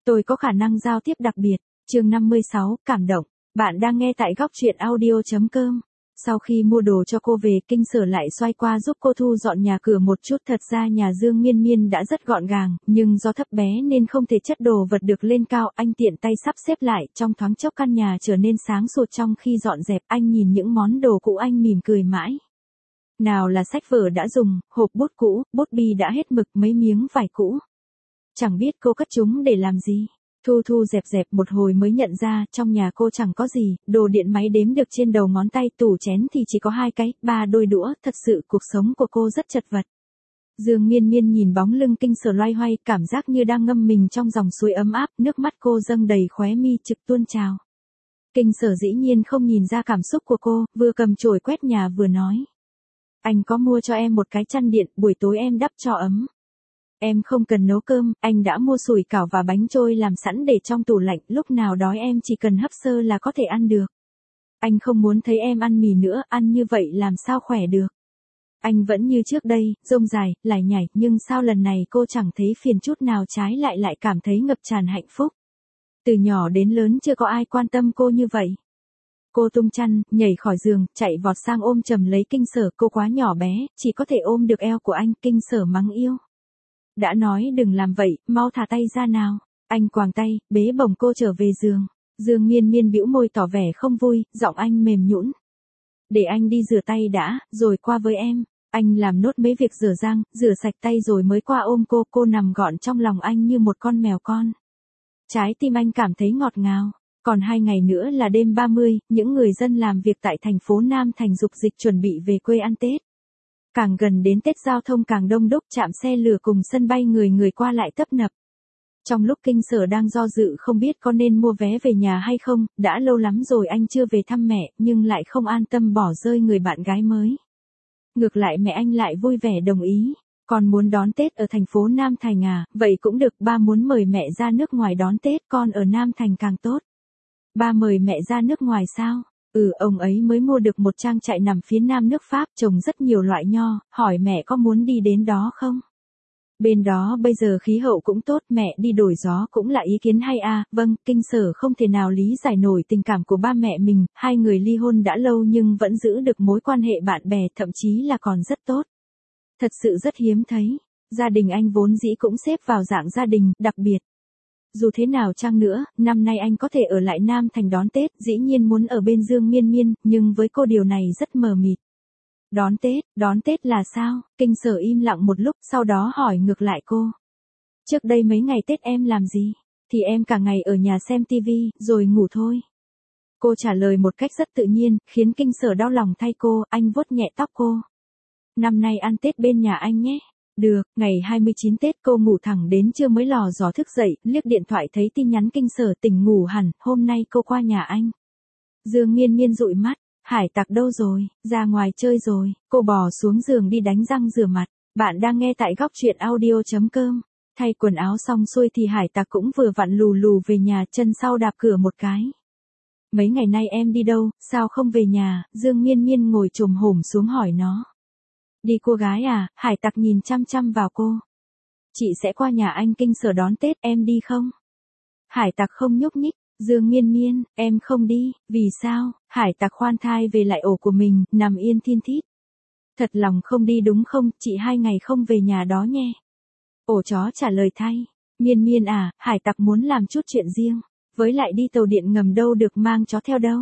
Tôi có khả năng giao tiếp đặc biệt. Chương 56, cảm động. Bạn đang nghe tại góc truyện audio.com. Sau khi mua đồ cho cô về, Kinh Sở lại xoay qua giúp cô thu dọn nhà cửa một chút. Thật ra nhà Dương Miên Miên đã rất gọn gàng, nhưng do thấp bé nên không thể chất đồ vật được lên cao. Anh tiện tay sắp xếp lại, trong thoáng chốc căn nhà trở nên sáng sủa. Trong khi dọn dẹp, anh nhìn những món đồ cũ anh mỉm cười mãi. Nào là sách vở đã dùng, hộp bút cũ, bút bi đã hết mực, mấy miếng vải cũ. Chẳng biết cô cất chúng để làm gì. Thu dẹp một hồi mới nhận ra, trong nhà cô chẳng có gì, đồ điện máy đếm được trên đầu ngón tay, tủ chén thì chỉ có 2 cái, 3 đôi đũa, thật sự cuộc sống của cô rất chật vật. Dương Miên Miên nhìn bóng lưng Kinh Sở loay hoay, cảm giác như đang ngâm mình trong dòng suối ấm áp, nước mắt cô dâng đầy khóe mi trực tuôn trào. Kinh Sở dĩ nhiên không nhìn ra cảm xúc của cô, vừa cầm chổi quét nhà vừa nói. Anh có mua cho em một cái chăn điện, buổi tối em đắp cho ấm. Em không cần nấu cơm, anh đã mua sủi cảo và bánh trôi làm sẵn để trong tủ lạnh, lúc nào đói em chỉ cần hấp sơ là có thể ăn được. Anh không muốn thấy em ăn mì nữa, ăn như vậy làm sao khỏe được. Anh vẫn như trước đây, rông dài, lải nhải, nhưng sao lần này cô chẳng thấy phiền chút nào, trái lại cảm thấy ngập tràn hạnh phúc. Từ nhỏ đến lớn chưa có ai quan tâm cô như vậy. Cô tung chăn, nhảy khỏi giường, chạy vọt sang ôm chầm lấy Kinh Sở, cô quá nhỏ bé, chỉ có thể ôm được eo của anh. Kinh Sở mắng yêu. Đã nói đừng làm vậy, mau thả tay ra nào. Anh quàng tay, bế bổng cô trở về giường. Dương Miên Miên bĩu môi tỏ vẻ không vui, giọng anh mềm nhũn. Để anh đi rửa tay đã, rồi qua với em. Anh làm nốt mấy việc rửa răng, rửa sạch tay rồi mới qua ôm cô nằm gọn trong lòng anh như một con mèo con. Trái tim anh cảm thấy ngọt ngào. Còn 2 ngày nữa là đêm 30, những người dân làm việc tại thành phố Nam Thành dục dịch chuẩn bị về quê ăn Tết. Càng gần đến Tết giao thông càng đông đúc, trạm xe lửa cùng sân bay người qua lại tấp nập. Trong lúc Kinh Sở đang do dự không biết có nên mua vé về nhà hay không, đã lâu lắm rồi anh chưa về thăm mẹ, nhưng lại không an tâm bỏ rơi người bạn gái mới. Ngược lại mẹ anh lại vui vẻ đồng ý. Con muốn đón Tết ở thành phố Nam Thành à, vậy cũng được, ba muốn mời mẹ ra nước ngoài đón Tết, con ở Nam Thành càng tốt. Ba mời mẹ ra nước ngoài sao? Ông ấy mới mua được một trang trại nằm phía nam nước Pháp, trồng rất nhiều loại nho, hỏi mẹ có muốn đi đến đó không? Bên đó bây giờ khí hậu cũng tốt, mẹ đi đổi gió cũng là ý kiến hay à. Vâng, Kinh Sở không thể nào lý giải nổi tình cảm của ba mẹ mình, hai người ly hôn đã lâu nhưng vẫn giữ được mối quan hệ bạn bè, thậm chí là còn rất tốt. Thật sự rất hiếm thấy. Gia đình anh vốn dĩ cũng xếp vào dạng gia đình đặc biệt. Dù thế nào chăng nữa, năm nay anh có thể ở lại Nam Thành đón Tết, dĩ nhiên muốn ở bên Dương Miên Miên, nhưng với cô điều này rất mờ mịt. Đón Tết là sao? Kinh Sở im lặng một lúc, sau đó hỏi ngược lại cô. Trước đây mấy ngày Tết em làm gì? Thì em cả ngày ở nhà xem tivi, rồi ngủ thôi. Cô trả lời một cách rất tự nhiên, khiến Kinh Sở đau lòng thay cô, anh vuốt nhẹ tóc cô. Năm nay ăn Tết bên nhà anh nhé. Được, ngày 29 Tết cô ngủ thẳng đến trưa mới lò dò thức dậy, liếc điện thoại thấy tin nhắn Kinh Sở, tỉnh ngủ hẳn, hôm nay cô qua nhà anh. Dương Miên Miên dụi mắt, Hải Tặc đâu rồi, ra ngoài chơi rồi, cô bò xuống giường đi đánh răng rửa mặt. Bạn đang nghe tại góc truyện audio.com. Thay quần áo xong xuôi thì Hải Tặc cũng vừa vặn lù về nhà, chân sau đạp cửa một cái. Mấy ngày nay em đi đâu, sao không về nhà? Dương Miên Miên ngồi chồm hổm xuống hỏi nó. Đi cô gái à? Hải Tặc nhìn chăm chăm vào cô. Chị sẽ qua nhà anh Kinh Sở đón Tết, em đi không? Hải Tặc không nhúc nhích. Dương Miên Miên, em không đi, vì sao? Hải Tặc khoan thai về lại ổ của mình, nằm yên thin thít. Thật lòng không đi đúng không, chị 2 ngày không về nhà đó nhé. Ổ chó trả lời thay. Miên Miên à, Hải Tặc muốn làm chút chuyện riêng, với lại đi tàu điện ngầm đâu được mang chó theo đâu.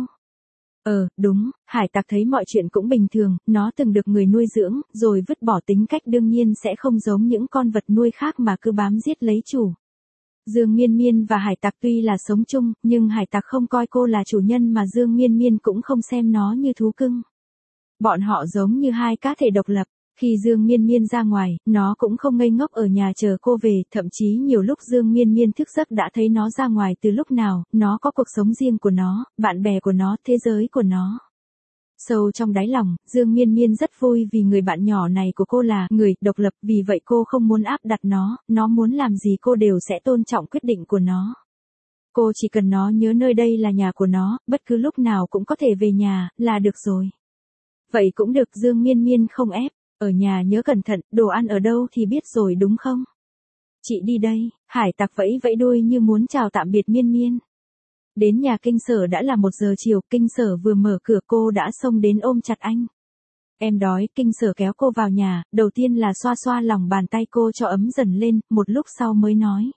Đúng, Hải Tặc thấy mọi chuyện cũng bình thường, nó từng được người nuôi dưỡng, rồi vứt bỏ, tính cách đương nhiên sẽ không giống những con vật nuôi khác mà cứ bám giết lấy chủ. Dương Miên Miên và Hải Tặc tuy là sống chung, nhưng Hải Tặc không coi cô là chủ nhân mà Dương Miên Miên cũng không xem nó như thú cưng. Bọn họ giống như hai cá thể độc lập. Khi Dương Miên Miên ra ngoài, nó cũng không ngây ngốc ở nhà chờ cô về, thậm chí nhiều lúc Dương Miên Miên thức giấc đã thấy nó ra ngoài từ lúc nào, nó có cuộc sống riêng của nó, bạn bè của nó, thế giới của nó. Sâu trong đáy lòng, Dương Miên Miên rất vui vì người bạn nhỏ này của cô là người độc lập, vì vậy cô không muốn áp đặt nó muốn làm gì cô đều sẽ tôn trọng quyết định của nó. Cô chỉ cần nó nhớ nơi đây là nhà của nó, bất cứ lúc nào cũng có thể về nhà, là được rồi. Vậy cũng được, Dương Miên Miên không ép. Ở nhà nhớ cẩn thận, đồ ăn ở đâu thì biết rồi đúng không? Chị đi đây. Hải tặc vẫy vẫy đuôi như muốn chào tạm biệt Miên Miên. Đến nhà Kinh Sở đã là 1 giờ chiều, Kinh Sở vừa mở cửa cô đã xông đến ôm chặt anh. Em đói, Kinh Sở kéo cô vào nhà, đầu tiên là xoa xoa lòng bàn tay cô cho ấm dần lên, một lúc sau mới nói.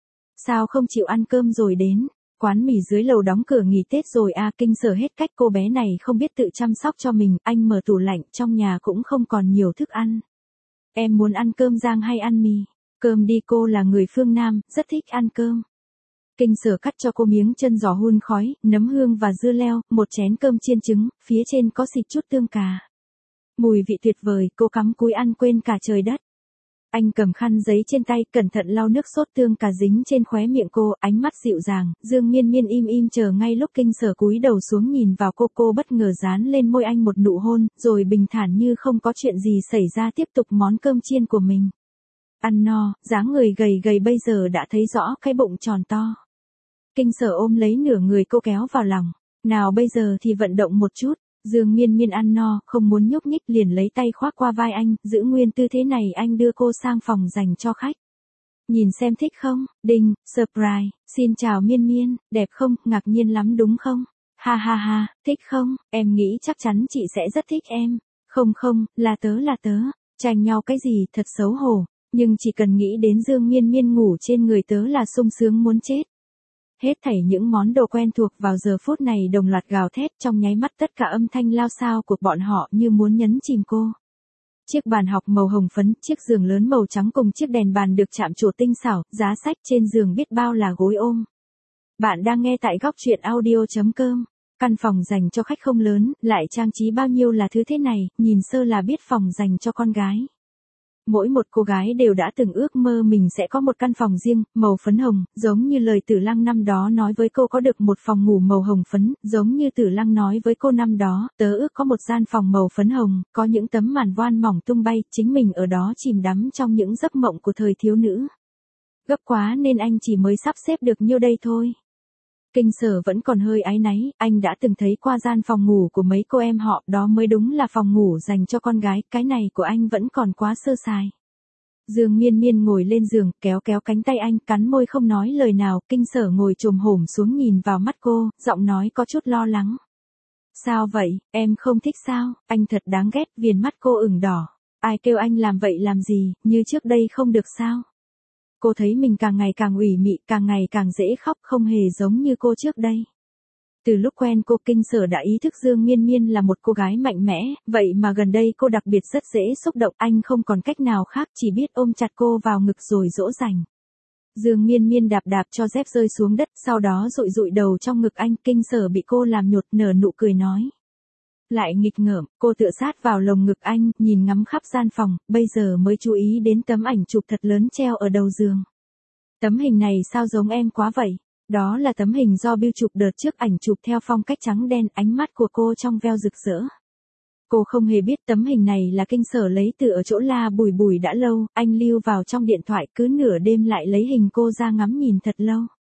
Sao không chịu ăn cơm rồi đến, quán mì dưới lầu đóng cửa nghỉ Tết rồi à. Kinh Sở hết cách, cô bé này không biết tự chăm sóc cho mình, anh mở tủ lạnh, trong nhà cũng không còn nhiều thức ăn. Em muốn ăn cơm rang hay ăn mì? Cơm đi, cô là người phương Nam, rất thích ăn cơm. Kinh Sở cắt cho cô miếng chân giò hun khói, nấm hương và dưa leo, một chén cơm chiên trứng, phía trên có xịt chút tương cà. Mùi vị tuyệt vời, cô cắm cúi ăn quên cả trời đất. Anh cầm khăn giấy trên tay, cẩn thận lau nước sốt tương cà dính trên khóe miệng cô, ánh mắt dịu dàng. Dương Miên Miên im im chờ ngay lúc Kinh Sở cúi đầu xuống nhìn vào cô bất ngờ dán lên môi anh một nụ hôn, rồi bình thản như không có chuyện gì xảy ra tiếp tục món cơm chiên của mình. Ăn no, dáng người gầy gầy bây giờ đã thấy rõ cái bụng tròn to. Kinh Sở ôm lấy nửa người cô kéo vào lòng. Nào bây giờ thì vận động một chút. Dương Miên Miên ăn no, không muốn nhúc nhích liền lấy tay khoác qua vai anh, giữ nguyên tư thế này anh đưa cô sang phòng dành cho khách. Nhìn xem thích không, đinh, surprise, xin chào Miên Miên, đẹp không, ngạc nhiên lắm đúng không? Ha ha ha, thích không, em nghĩ chắc chắn chị sẽ rất thích em. Không không, là tớ, tranh nhau cái gì thật xấu hổ, nhưng chỉ cần nghĩ đến Dương Miên Miên ngủ trên người tớ là sung sướng muốn chết. Hết thảy những món đồ quen thuộc vào giờ phút này đồng loạt gào thét trong nháy mắt tất cả âm thanh lao xao của bọn họ như muốn nhấn chìm cô. Chiếc bàn học màu hồng phấn, chiếc giường lớn màu trắng cùng chiếc đèn bàn được chạm trổ tinh xảo, giá sách trên giường biết bao là gối ôm. Bạn đang nghe tại góc truyện audio.com. Căn phòng dành cho khách không lớn, lại trang trí bao nhiêu là thứ thế này, nhìn sơ là biết phòng dành cho con gái. Mỗi một cô gái đều đã từng ước mơ mình sẽ có một căn phòng riêng, màu phấn hồng, giống như lời Tử Lăng năm đó nói với cô có được một phòng ngủ màu hồng phấn, giống như Tử Lăng nói với cô năm đó, tớ ước có một gian phòng màu phấn hồng, có những tấm màn voan mỏng tung bay, chính mình ở đó chìm đắm trong những giấc mộng của thời thiếu nữ. Gấp quá nên anh chỉ mới sắp xếp được nhiêu đây thôi. Kinh Sở vẫn còn hơi áy náy, anh đã từng thấy qua gian phòng ngủ của mấy cô em họ, đó mới đúng là phòng ngủ dành cho con gái, cái này của anh vẫn còn quá sơ sài. Dương Miên Miên ngồi lên giường, kéo cánh tay anh, cắn môi không nói lời nào, Kinh Sở ngồi chồm hổm xuống nhìn vào mắt cô, giọng nói có chút lo lắng. Sao vậy, em không thích sao, anh thật đáng ghét, viền mắt cô ửng đỏ. Ai kêu anh làm vậy làm gì, như trước đây không được sao? Cô thấy mình càng ngày càng ủy mị, càng ngày càng dễ khóc, không hề giống như cô trước đây. Từ lúc quen cô, Kinh Sở đã ý thức Dương Miên Miên là một cô gái mạnh mẽ, vậy mà gần đây cô đặc biệt rất dễ xúc động, anh không còn cách nào khác chỉ biết ôm chặt cô vào ngực rồi dỗ dành. Dương Miên Miên đạp cho dép rơi xuống đất, sau đó dụi đầu trong ngực anh, Kinh Sở bị cô làm nhột nở nụ cười nói. Lại nghịch ngợm, cô tựa sát vào lồng ngực anh, nhìn ngắm khắp gian phòng, bây giờ mới chú ý đến tấm ảnh chụp thật lớn treo ở đầu giường. Tấm hình này sao giống em quá vậy? Đó là tấm hình do Bill chụp đợt trước, ảnh chụp theo phong cách trắng đen, ánh mắt của cô trong veo rực rỡ. Cô không hề biết tấm hình này là Kinh Sở lấy từ ở chỗ La Bùi đã lâu, anh lưu vào trong điện thoại, cứ nửa đêm lại lấy hình cô ra ngắm nhìn thật lâu.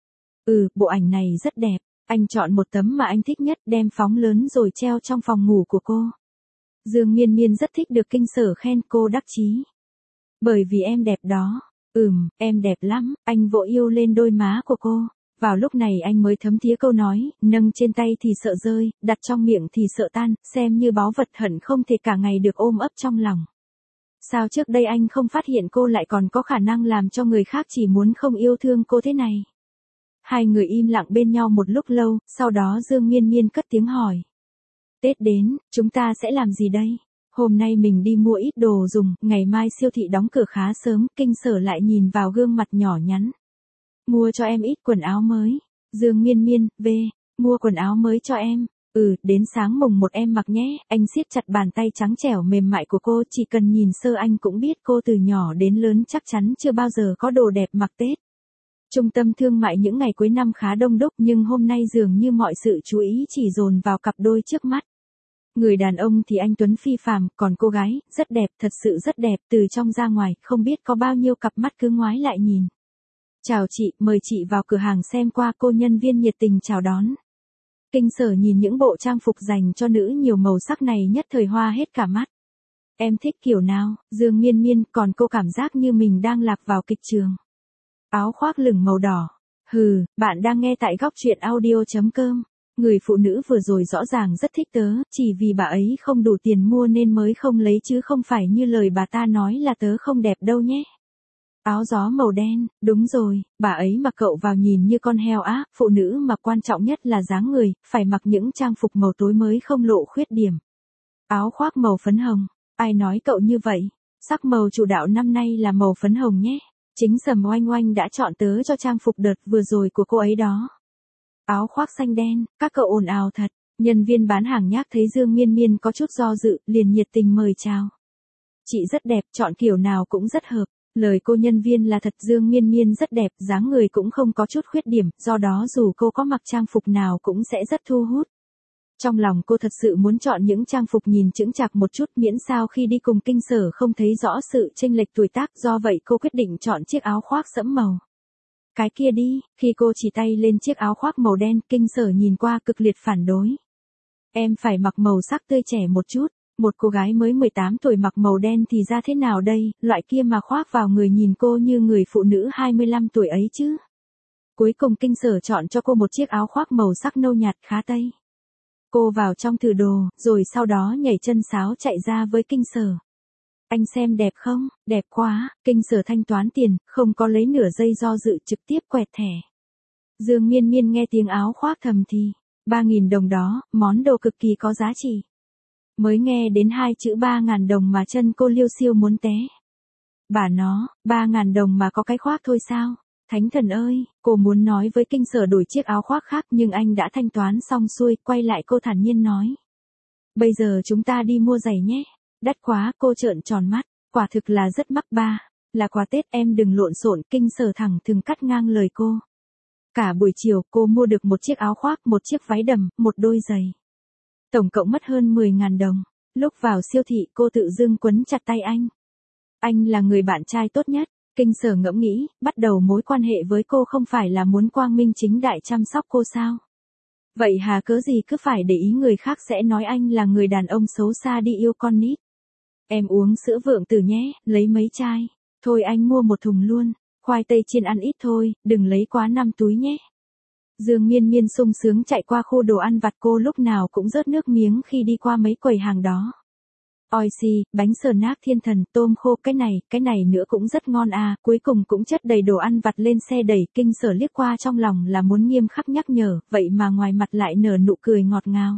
Bộ ảnh này rất đẹp. Anh chọn một tấm mà anh thích nhất, đem phóng lớn rồi treo trong phòng ngủ của cô. Dương Miên Miên rất thích được Kinh Sở khen, cô đắc chí. Bởi vì em đẹp đó. Em đẹp lắm, anh vỗ yêu lên đôi má của cô. Vào lúc này anh mới thấm thía câu nói, nâng trên tay thì sợ rơi, đặt trong miệng thì sợ tan, xem như báu vật hận không thể cả ngày được ôm ấp trong lòng. Sao trước đây anh không phát hiện cô lại còn có khả năng làm cho người khác chỉ muốn không yêu thương cô thế này? Hai người im lặng bên nhau một lúc lâu, sau đó Dương Miên Miên cất tiếng hỏi. Tết đến, chúng ta sẽ làm gì đây? Hôm nay mình đi mua ít đồ dùng, ngày mai siêu thị đóng cửa khá sớm, Kinh Sở lại nhìn vào gương mặt nhỏ nhắn. Mua cho em ít quần áo mới. Dương Miên Miên, mua quần áo mới cho em. Đến sáng mùng 1 em mặc nhé, anh siết chặt bàn tay trắng trẻo mềm mại của cô, chỉ cần nhìn sơ anh cũng biết cô từ nhỏ đến lớn chắc chắn chưa bao giờ có đồ đẹp mặc Tết. Trung tâm thương mại những ngày cuối năm khá đông đúc nhưng hôm nay dường như mọi sự chú ý chỉ dồn vào cặp đôi trước mắt. Người đàn ông thì anh tuấn phi phàm, còn cô gái, rất đẹp, thật sự rất đẹp, từ trong ra ngoài, không biết có bao nhiêu cặp mắt cứ ngoái lại nhìn. Chào chị, mời chị vào cửa hàng xem qua, cô nhân viên nhiệt tình chào đón. Kinh Sở nhìn những bộ trang phục dành cho nữ nhiều màu sắc này nhất thời hoa hết cả mắt. Em thích kiểu nào? Dương Miên Miên, còn cô cảm giác như mình đang lạc vào kịch trường. áo khoác lửng màu đỏ. Hừ, bạn đang nghe tại góc truyện audio.com. Người phụ nữ vừa rồi rõ ràng rất thích tớ, chỉ vì bà ấy không đủ tiền mua nên mới không lấy chứ không phải như lời bà ta nói là tớ không đẹp đâu nhé. Áo gió màu đen, đúng rồi, bà ấy mặc cậu vào nhìn như con heo á, phụ nữ mà quan trọng nhất là dáng người, phải mặc những trang phục màu tối mới không lộ khuyết điểm. Áo khoác màu phấn hồng, ai nói cậu như vậy? Sắc màu chủ đạo năm nay là màu phấn hồng nhé. Chính Sầm Oanh Oanh đã chọn tớ cho trang phục đợt vừa rồi của cô ấy đó. Áo khoác xanh đen, các cậu ồn ào thật. Nhân viên bán hàng nhác thấy Dương Miên Miên có chút do dự, liền nhiệt tình mời chào. Chị rất đẹp, chọn kiểu nào cũng rất hợp. Lời cô nhân viên là thật, Dương Miên Miên rất đẹp, dáng người cũng không có chút khuyết điểm, do đó dù cô có mặc trang phục nào cũng sẽ rất thu hút. Trong lòng cô thật sự muốn chọn những trang phục nhìn chững chạc một chút, miễn sao khi đi cùng Kinh Sở không thấy rõ sự chênh lệch tuổi tác, do vậy cô quyết định chọn chiếc áo khoác sẫm màu. Cái kia đi, khi cô chỉ tay lên chiếc áo khoác màu đen, Kinh Sở nhìn qua cực liệt phản đối. Em phải mặc màu sắc tươi trẻ một chút, một cô gái mới 18 tuổi mặc màu đen thì ra thế nào đây, loại kia mà khoác vào người nhìn cô như người phụ nữ 25 tuổi ấy chứ. Cuối cùng Kinh Sở chọn cho cô một chiếc áo khoác màu sắc nâu nhạt khá tây. Cô vào trong thử đồ, rồi sau đó nhảy chân sáo chạy ra với Kinh Sở. Anh xem đẹp không? Đẹp quá. Kinh Sở thanh toán tiền, không có lấy nửa giây do dự, trực tiếp quẹt thẻ. Dương Miên Miên nghe tiếng áo khoác thầm thì, 3.000 đồng đó, món đồ cực kỳ có giá trị. Mới nghe đến hai chữ 3.000 đồng mà chân cô liêu xiêu muốn té. Bà nó, 3.000 đồng mà có cái khoác thôi sao? Thánh thần ơi, cô muốn nói với Kinh Sở đổi chiếc áo khoác khác nhưng anh đã thanh toán xong xuôi, quay lại cô thản nhiên nói. Bây giờ chúng ta đi mua giày nhé. Đắt quá, cô trợn tròn mắt, quả thực là rất mắc ba. Là quà Tết em đừng lộn xộn, Kinh Sở thẳng thừng cắt ngang lời cô. Cả buổi chiều cô mua được một chiếc áo khoác, một chiếc váy đầm, một đôi giày. Tổng cộng mất hơn 10.000 đồng. Lúc vào siêu thị cô tự dưng quấn chặt tay anh. Anh là người bạn trai tốt nhất. Kinh Sở ngẫm nghĩ, bắt đầu mối quan hệ với cô không phải là muốn quang minh chính đại chăm sóc cô sao? Vậy hà cớ gì cứ phải để ý người khác sẽ nói anh là người đàn ông xấu xa đi yêu con nít. Em uống sữa Vượng Tử nhé, lấy mấy chai. Thôi anh mua một thùng luôn, khoai tây chiên ăn ít thôi, đừng lấy quá 5 túi nhé. Dương Miên Miên sung sướng chạy qua khu đồ ăn vặt, cô lúc nào cũng rớt nước miếng khi đi qua mấy quầy hàng đó. Oi xì, bánh sờ nác Thiên Thần, tôm khô, cái này nữa cũng rất ngon à, cuối cùng cũng chất đầy đồ ăn vặt lên xe đẩy. Kinh Sở liếc qua trong lòng là muốn nghiêm khắc nhắc nhở, vậy mà ngoài mặt lại nở nụ cười ngọt ngào.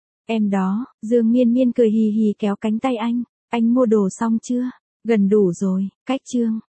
Em đó, Dương Miên Miên cười hì hì kéo cánh tay anh mua đồ xong chưa? Gần đủ rồi, cách chương.